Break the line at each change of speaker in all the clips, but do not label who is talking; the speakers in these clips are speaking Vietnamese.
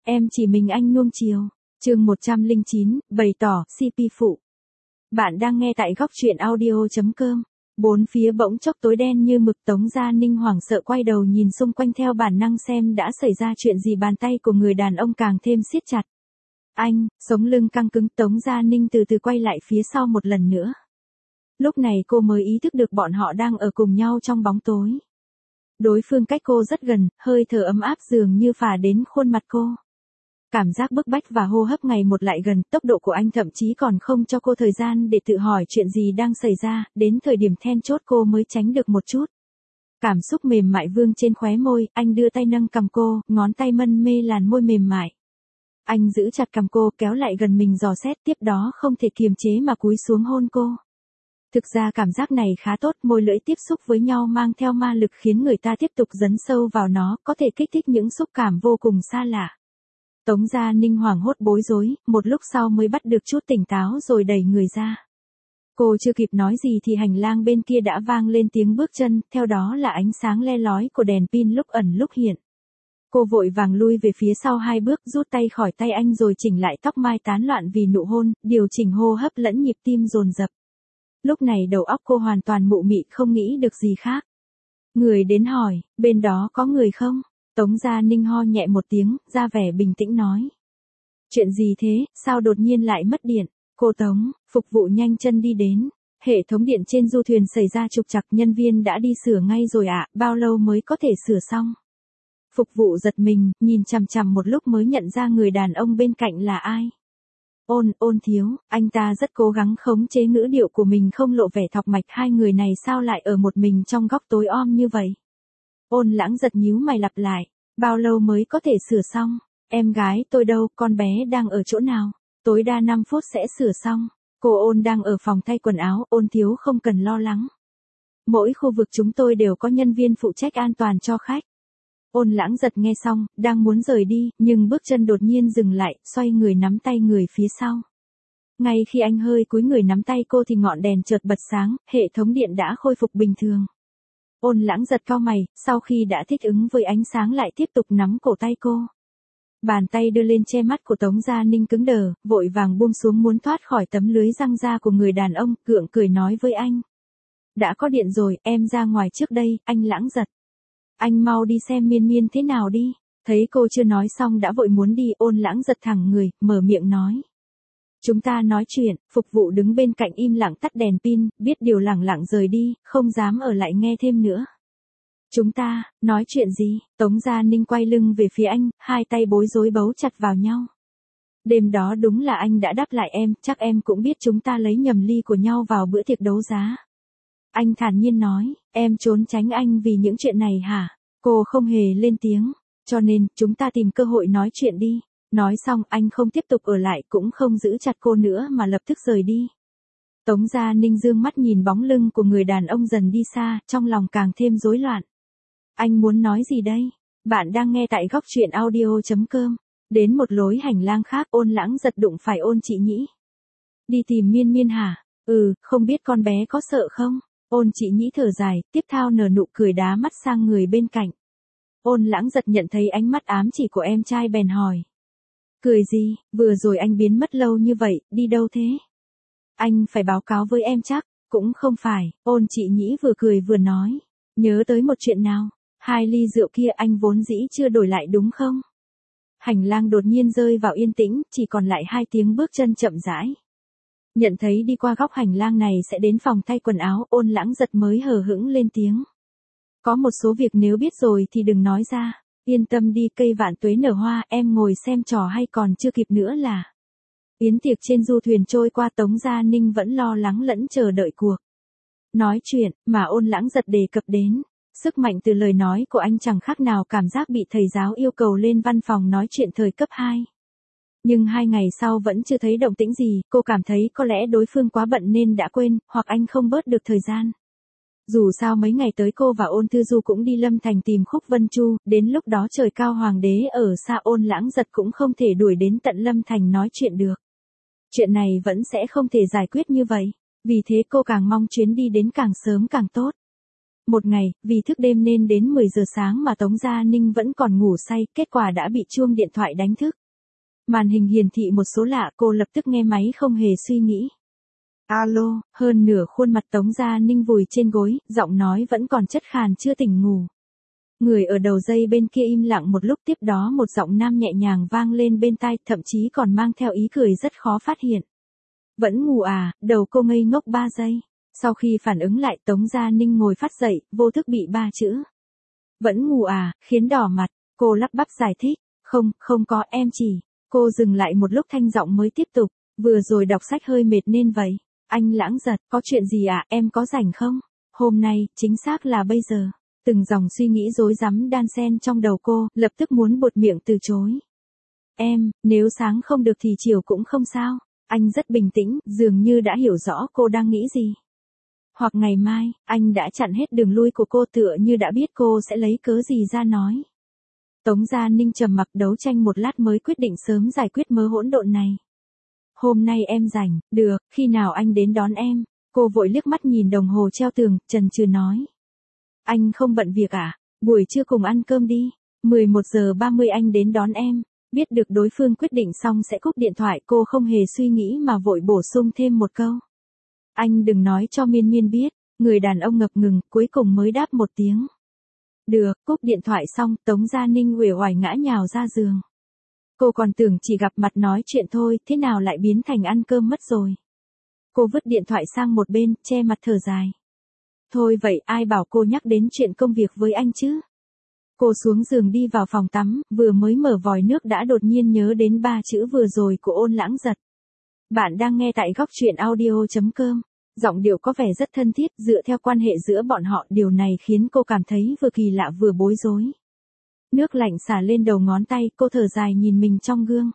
em chỉ mình anh nuông chiều. Chương 109, bày tỏ, CP phụ. Bạn đang nghe tại góc truyện audio.com. Bốn phía bỗng chốc tối đen như mực. Tống Gia Ninh hoảng sợ quay đầu nhìn xung quanh theo bản năng xem đã xảy ra chuyện gì. Bàn tay của người đàn ông càng thêm siết chặt. Anh, sống lưng căng cứng. Tống Gia Ninh từ từ quay lại phía sau một lần nữa. Lúc này cô mới ý thức được bọn họ đang ở cùng nhau trong bóng tối. Đối phương cách cô rất gần, hơi thở ấm áp dường như phả đến khuôn mặt cô. Cảm giác bức bách và hô hấp ngày một lại gần, tốc độ của anh thậm chí còn không cho cô thời gian để tự hỏi chuyện gì đang xảy ra, đến thời điểm then chốt cô mới tránh được một chút. Cảm xúc mềm mại vương trên khóe môi, anh đưa tay nâng cằm cô, ngón tay mân mê làn môi mềm mại. Anh giữ chặt cằm cô kéo lại gần mình dò xét, tiếp đó không thể kiềm chế mà cúi xuống hôn cô. Thực ra cảm giác này khá tốt, môi lưỡi tiếp xúc với nhau mang theo ma lực khiến người ta tiếp tục dấn sâu vào nó, có thể kích thích những xúc cảm vô cùng xa lạ. Tống Gia Ninh hoảng hốt bối rối, một lúc sau mới bắt được chút tỉnh táo rồi đẩy người ra. Cô chưa kịp nói gì thì hành lang bên kia đã vang lên tiếng bước chân, theo đó là ánh sáng le lói của đèn pin lúc ẩn lúc hiện. Cô vội vàng lui về phía sau 2 bước, rút tay khỏi tay anh rồi chỉnh lại tóc mai tán loạn vì nụ hôn, điều chỉnh hô hấp lẫn nhịp tim dồn dập. Lúc này đầu óc cô hoàn toàn mụ mị không nghĩ được gì khác. Người đến hỏi, bên đó có người không? Tống Gia Ninh ho nhẹ một tiếng, ra vẻ bình tĩnh nói. Chuyện gì thế, sao đột nhiên lại mất điện? Cô Tống, phục vụ nhanh chân đi đến. Hệ thống điện trên du thuyền xảy ra trục trặc, nhân viên đã đi sửa ngay rồi ạ, bao lâu mới có thể sửa xong? Phục vụ giật mình, nhìn chằm chằm một lúc mới nhận ra người đàn ông bên cạnh là ai. Ôn thiếu, anh ta rất cố gắng khống chế ngữ điệu của mình không lộ vẻ thọc mạch. Hai người này sao lại ở một mình trong góc tối om như vậy? Ôn Lãng giật nhíu mày lặp lại, bao lâu mới có thể sửa xong? Em gái tôi đâu, con bé đang ở chỗ nào? Tối đa 5 phút sẽ sửa xong. Cô Ôn đang ở phòng thay quần áo, Ôn thiếu không cần lo lắng. Mỗi khu vực chúng tôi đều có nhân viên phụ trách an toàn cho khách. Ôn Lãng giật nghe xong, đang muốn rời đi, nhưng bước chân đột nhiên dừng lại, xoay người nắm tay người phía sau. Ngay khi anh hơi cúi người nắm tay cô thì ngọn đèn chợt bật sáng, hệ thống điện đã khôi phục bình thường. Ôn Lãng giật cau mày, sau khi đã thích ứng với ánh sáng lại tiếp tục nắm cổ tay cô. Bàn tay đưa lên che mắt của Tống Gia Ninh cứng đờ, vội vàng buông xuống muốn thoát khỏi tấm lưới răng ra của người đàn ông, gượng cười nói với anh. Đã có điện rồi, em ra ngoài trước đây, anh Lãng giật. Anh mau đi xem Miên Miên thế nào đi. Thấy cô chưa nói xong đã vội muốn đi, Ôn Lãng giật thẳng người, mở miệng nói. Chúng ta nói chuyện, phục vụ đứng bên cạnh im lặng tắt đèn pin, biết điều lẳng lặng rời đi, không dám ở lại nghe thêm nữa. Chúng ta, nói chuyện gì? Tống Gia Ninh quay lưng về phía anh, hai tay bối rối bấu chặt vào nhau. Đêm đó đúng là anh đã đáp lại em, chắc em cũng biết chúng ta lấy nhầm ly của nhau vào bữa tiệc đấu giá. Anh thản nhiên nói, em trốn tránh anh vì những chuyện này hả? Cô không hề lên tiếng, cho nên, chúng ta tìm cơ hội nói chuyện đi. Nói xong anh không tiếp tục ở lại cũng không giữ chặt cô nữa mà lập tức rời đi. Tống Gia Ninh dương mắt nhìn bóng lưng của người đàn ông dần đi xa, trong lòng càng thêm rối loạn. Anh muốn nói gì đây? Bạn đang nghe tại góc truyện audio.com. Đến một lối hành lang khác, Ôn Lãng giật đụng phải Ôn Chị Nhĩ. Đi tìm Miên Miên hả? Không biết con bé có sợ không? Ôn Chị Nhĩ thở dài, tiếp theo nở nụ cười đá mắt sang người bên cạnh. Ôn Lãng giật nhận thấy ánh mắt ám chỉ của em trai bèn hỏi. Cười gì, vừa rồi anh biến mất lâu như vậy, đi đâu thế? Anh phải báo cáo với em chắc, cũng không phải, Ôn Chị Nhĩ vừa cười vừa nói. Nhớ tới một chuyện nào, 2 ly rượu kia anh vốn dĩ chưa đổi lại đúng không? Hành lang đột nhiên rơi vào yên tĩnh, chỉ còn lại 2 tiếng bước chân chậm rãi. Nhận thấy đi qua góc hành lang này sẽ đến phòng thay quần áo, Ôn Lãng giật mới hờ hững lên tiếng. Có một số việc nếu biết rồi thì đừng nói ra, yên tâm đi, cây vạn tuế nở hoa, em ngồi xem trò hay còn chưa kịp nữa là. Yến tiệc trên du thuyền trôi qua, Tống Gia Ninh vẫn lo lắng lẫn chờ đợi cuộc nói chuyện mà Ôn Lãng giật đề cập đến. Sức mạnh từ lời nói của anh chẳng khác nào cảm giác bị thầy giáo yêu cầu lên văn phòng nói chuyện thời cấp 2. Nhưng 2 ngày sau vẫn chưa thấy động tĩnh gì, cô cảm thấy có lẽ đối phương quá bận nên đã quên, hoặc anh không bớt được thời gian. Dù sao mấy ngày tới cô và Ôn Thư Du cũng đi Lâm Thành tìm Khúc Vân Chu, đến lúc đó trời cao hoàng đế ở xa, Ôn Lãng giật cũng không thể đuổi đến tận Lâm Thành nói chuyện được. Chuyện này vẫn sẽ không thể giải quyết như vậy, vì thế cô càng mong chuyến đi đến càng sớm càng tốt. Một ngày, vì thức đêm nên đến 10 giờ sáng mà Tống Gia Ninh vẫn còn ngủ say, kết quả đã bị chuông điện thoại đánh thức. Màn hình hiển thị một số lạ, cô lập tức nghe máy không hề suy nghĩ. Alo, hơn nửa khuôn mặt Tống Gia Ninh vùi trên gối, giọng nói vẫn còn chất khàn chưa tỉnh ngủ. Người ở đầu dây bên kia im lặng một lúc, tiếp đó một giọng nam nhẹ nhàng vang lên bên tai, thậm chí còn mang theo ý cười rất khó phát hiện. Vẫn ngủ à? Đầu cô ngây ngốc 3 giây. Sau khi phản ứng lại, Tống Gia Ninh ngồi phát dậy, vô thức bị 3 chữ. Vẫn ngủ à, khiến đỏ mặt. Cô lắp bắp giải thích. Không có, em chỉ. Cô dừng lại một lúc, thanh giọng mới tiếp tục. Vừa rồi đọc sách hơi mệt nên vậy. Anh Lãng Giật, có chuyện gì ạ, em có rảnh không? Hôm nay, chính xác là bây giờ. Từng dòng suy nghĩ rối rắm đan xen trong đầu cô, lập tức muốn buột miệng từ chối. Em, nếu sáng không được thì chiều cũng không sao. Anh rất bình tĩnh, dường như đã hiểu rõ cô đang nghĩ gì. Hoặc ngày mai, anh đã chặn hết đường lui của cô, tựa như đã biết cô sẽ lấy cớ gì ra nói. Tống Gia Ninh trầm mặc đấu tranh một lát mới quyết định sớm giải quyết mớ hỗn độn này. Hôm nay em rảnh, được, khi nào anh đến đón em? Cô vội liếc mắt nhìn đồng hồ treo tường, chần chừ nói. Anh không bận việc à? Buổi trưa cùng ăn cơm đi. 11 giờ 30 anh đến đón em. Biết được đối phương quyết định xong sẽ cúp điện thoại, cô không hề suy nghĩ mà vội bổ sung thêm một câu. Anh đừng nói cho Miên Miên biết. Người đàn ông ngập ngừng, cuối cùng mới đáp một tiếng. Được, cúp điện thoại xong, Tống Gia Ninh uể oải ngã nhào ra giường. Cô còn tưởng chỉ gặp mặt nói chuyện thôi, thế nào lại biến thành ăn cơm mất rồi. Cô vứt điện thoại sang một bên, che mặt thở dài. Thôi vậy, ai bảo cô nhắc đến chuyện công việc với anh chứ? Cô xuống giường đi vào phòng tắm, vừa mới mở vòi nước đã đột nhiên nhớ đến 3 chữ vừa rồi của Ôn Lãng Giật. Bạn đang nghe tại góc truyện audio.com. Giọng điệu có vẻ rất thân thiết, dựa theo quan hệ giữa bọn họ, điều này khiến cô cảm thấy vừa kỳ lạ vừa bối rối. Nước lạnh xả lên đầu ngón tay, cô thở dài nhìn mình trong gương.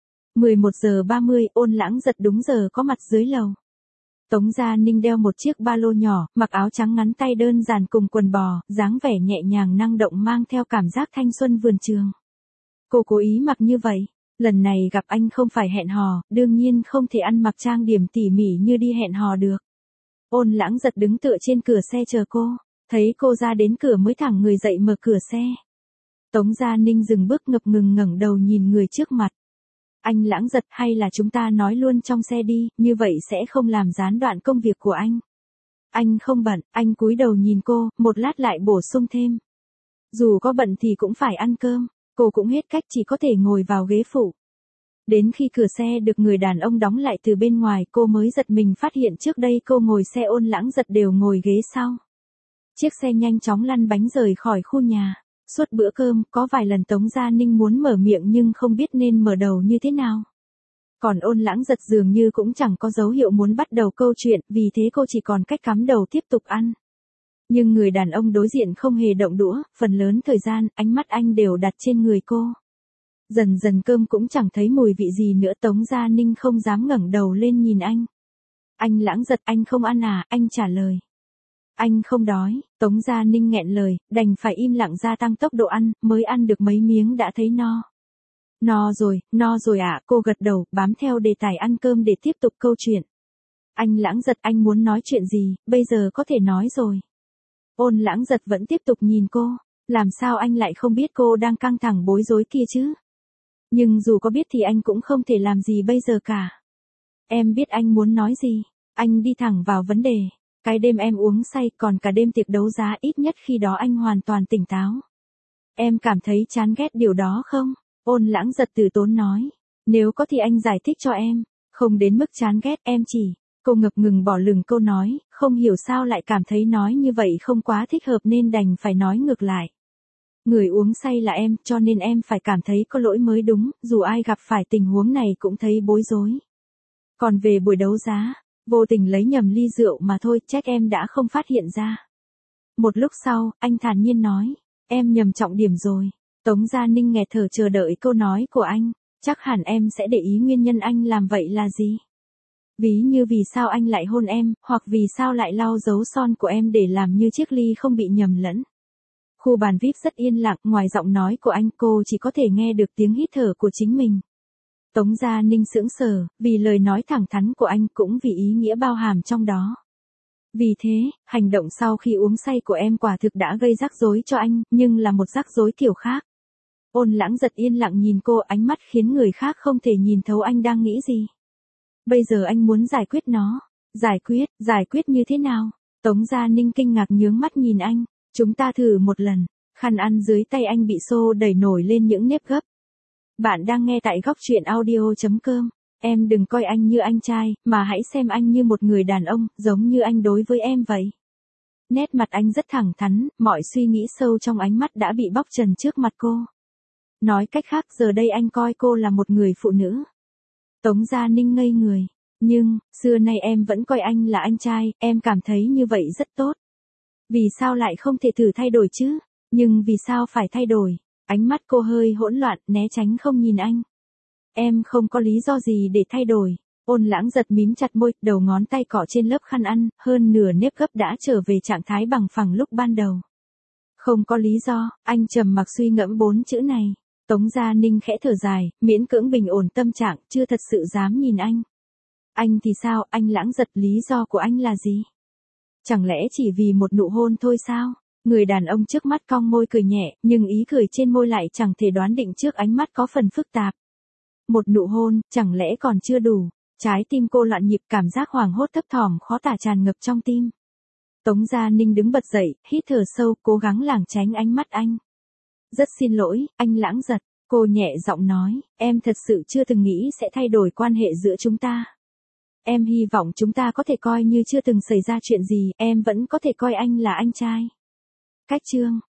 11 giờ 30, Ôn Lãng Giật đúng giờ có mặt dưới lầu. Tống Gia Ninh đeo một chiếc ba lô nhỏ, mặc áo trắng ngắn tay đơn giản cùng quần bò, dáng vẻ nhẹ nhàng năng động mang theo cảm giác thanh xuân vườn trường. Cô cố ý mặc như vậy. Lần này gặp anh không phải hẹn hò, đương nhiên không thể ăn mặc trang điểm tỉ mỉ như đi hẹn hò được. Ôn Lãng Giật đứng tựa trên cửa xe chờ cô, thấy cô ra đến cửa mới thẳng người dậy mở cửa xe. Tống Gia Ninh dừng bước ngập ngừng ngẩng đầu nhìn người trước mặt. Anh Lãng Giật, hay là chúng ta nói luôn trong xe đi, như vậy sẽ không làm gián đoạn công việc của anh. Anh không bận, anh cúi đầu nhìn cô, một lát lại bổ sung thêm. Dù có bận thì cũng phải ăn cơm, cô cũng hết cách chỉ có thể ngồi vào ghế phụ. Đến khi cửa xe được người đàn ông đóng lại từ bên ngoài, cô mới giật mình phát hiện trước đây cô ngồi xe Ôn Lãng Giật đều ngồi ghế sau. Chiếc xe nhanh chóng lăn bánh rời khỏi khu nhà. Suốt bữa cơm, có vài lần Tống Gia Ninh muốn mở miệng nhưng không biết nên mở đầu như thế nào. Còn Ôn Lãng Giật dường như cũng chẳng có dấu hiệu muốn bắt đầu câu chuyện, vì thế cô chỉ còn cách cắm đầu tiếp tục ăn. Nhưng người đàn ông đối diện không hề động đũa, phần lớn thời gian, ánh mắt anh đều đặt trên người cô. Dần dần cơm cũng chẳng thấy mùi vị gì nữa, Tống Gia Ninh không dám ngẩng đầu lên nhìn anh. Anh Lãng Giật, anh không ăn à? Anh trả lời. Anh không đói. Tống Gia Ninh nghẹn lời, đành phải im lặng gia tăng tốc độ ăn, mới ăn được mấy miếng đã thấy no. No rồi ạ, cô gật đầu, bám theo đề tài ăn cơm để tiếp tục câu chuyện. Anh Lãng Giật, anh muốn nói chuyện gì, bây giờ có thể nói rồi. Ôn Lãng Giật vẫn tiếp tục nhìn cô, làm sao anh lại không biết cô đang căng thẳng bối rối kia chứ? Nhưng dù có biết thì anh cũng không thể làm gì bây giờ cả. Em biết anh muốn nói gì, anh đi thẳng vào vấn đề. Cái đêm em uống say, còn cả đêm tiệc đấu giá, ít nhất khi đó anh hoàn toàn tỉnh táo. Em cảm thấy chán ghét điều đó không? Ôn Lãng Giật từ tốn nói. Nếu có thì anh giải thích cho em. Không đến mức chán ghét, em chỉ. Cô ngập ngừng bỏ lửng câu nói, không hiểu sao lại cảm thấy nói như vậy không quá thích hợp nên đành phải nói ngược lại. Người uống say là em, cho nên em phải cảm thấy có lỗi mới đúng, dù ai gặp phải tình huống này cũng thấy bối rối. Còn về buổi đấu giá, vô tình lấy nhầm ly rượu mà thôi, trách em đã không phát hiện ra. Một lúc sau, anh thản nhiên nói, em nhầm trọng điểm rồi. Tống Gia Ninh nghẹt thở chờ đợi câu nói của anh, chắc hẳn em sẽ để ý nguyên nhân anh làm vậy là gì. Ví như vì sao anh lại hôn em, hoặc vì sao lại lau dấu son của em để làm như chiếc ly không bị nhầm lẫn. Khu bàn VIP rất yên lặng, ngoài giọng nói của anh cô chỉ có thể nghe được tiếng hít thở của chính mình. Tống Gia Ninh sững sờ, vì lời nói thẳng thắn của anh cũng vì ý nghĩa bao hàm trong đó. Vì thế, hành động sau khi uống say của em quả thực đã gây rắc rối cho anh, nhưng là một rắc rối kiểu khác. Ôn Lãng Giật yên lặng nhìn cô, ánh mắt khiến người khác không thể nhìn thấu anh đang nghĩ gì. Bây giờ anh muốn giải quyết nó. Giải quyết như thế nào? Tống Gia Ninh kinh ngạc nhướng mắt nhìn anh. Chúng ta thử một lần. Khăn ăn dưới tay anh bị xô đẩy nổi lên những nếp gấp. Bạn đang nghe tại góc truyện audio.com. Em đừng coi anh như anh trai, mà hãy xem anh như một người đàn ông, giống như anh đối với em vậy. Nét mặt anh rất thẳng thắn, mọi suy nghĩ sâu trong ánh mắt đã bị bóc trần trước mặt cô. Nói cách khác, giờ đây anh coi cô là một người phụ nữ. Tống Gia Ninh ngây người. Nhưng, xưa nay em vẫn coi anh là anh trai, em cảm thấy như vậy rất tốt. Vì sao lại không thể thử thay đổi chứ? Nhưng vì sao phải thay đổi? Ánh mắt cô hơi hỗn loạn, né tránh không nhìn anh. Em không có lý do gì để thay đổi. Ôn Lãng Giật mím chặt môi, đầu ngón tay cọ trên lớp khăn ăn, hơn nửa nếp gấp đã trở về trạng thái bằng phẳng lúc ban đầu. Không có lý do, anh trầm mặc suy ngẫm 4 chữ này. Tống Gia Ninh khẽ thở dài, miễn cưỡng bình ổn tâm trạng, chưa thật sự dám nhìn anh. Anh thì sao, anh Lãng Giật, lý do của anh là gì? Chẳng lẽ chỉ vì một nụ hôn thôi sao? Người đàn ông trước mắt cong môi cười nhẹ, nhưng ý cười trên môi lại chẳng thể đoán định trước ánh mắt có phần phức tạp. Một nụ hôn, chẳng lẽ còn chưa đủ? Trái tim cô loạn nhịp, cảm giác hoảng hốt thấp thỏm khó tả tràn ngập trong tim. Tống Gia Ninh đứng bật dậy, hít thở sâu, cố gắng lảng tránh ánh mắt anh. Rất xin lỗi, anh Lãng Giật, cô nhẹ giọng nói, em thật sự chưa từng nghĩ sẽ thay đổi quan hệ giữa chúng ta. Em hy vọng chúng ta có thể coi như chưa từng xảy ra chuyện gì, em vẫn có thể coi anh là anh trai. Cách chương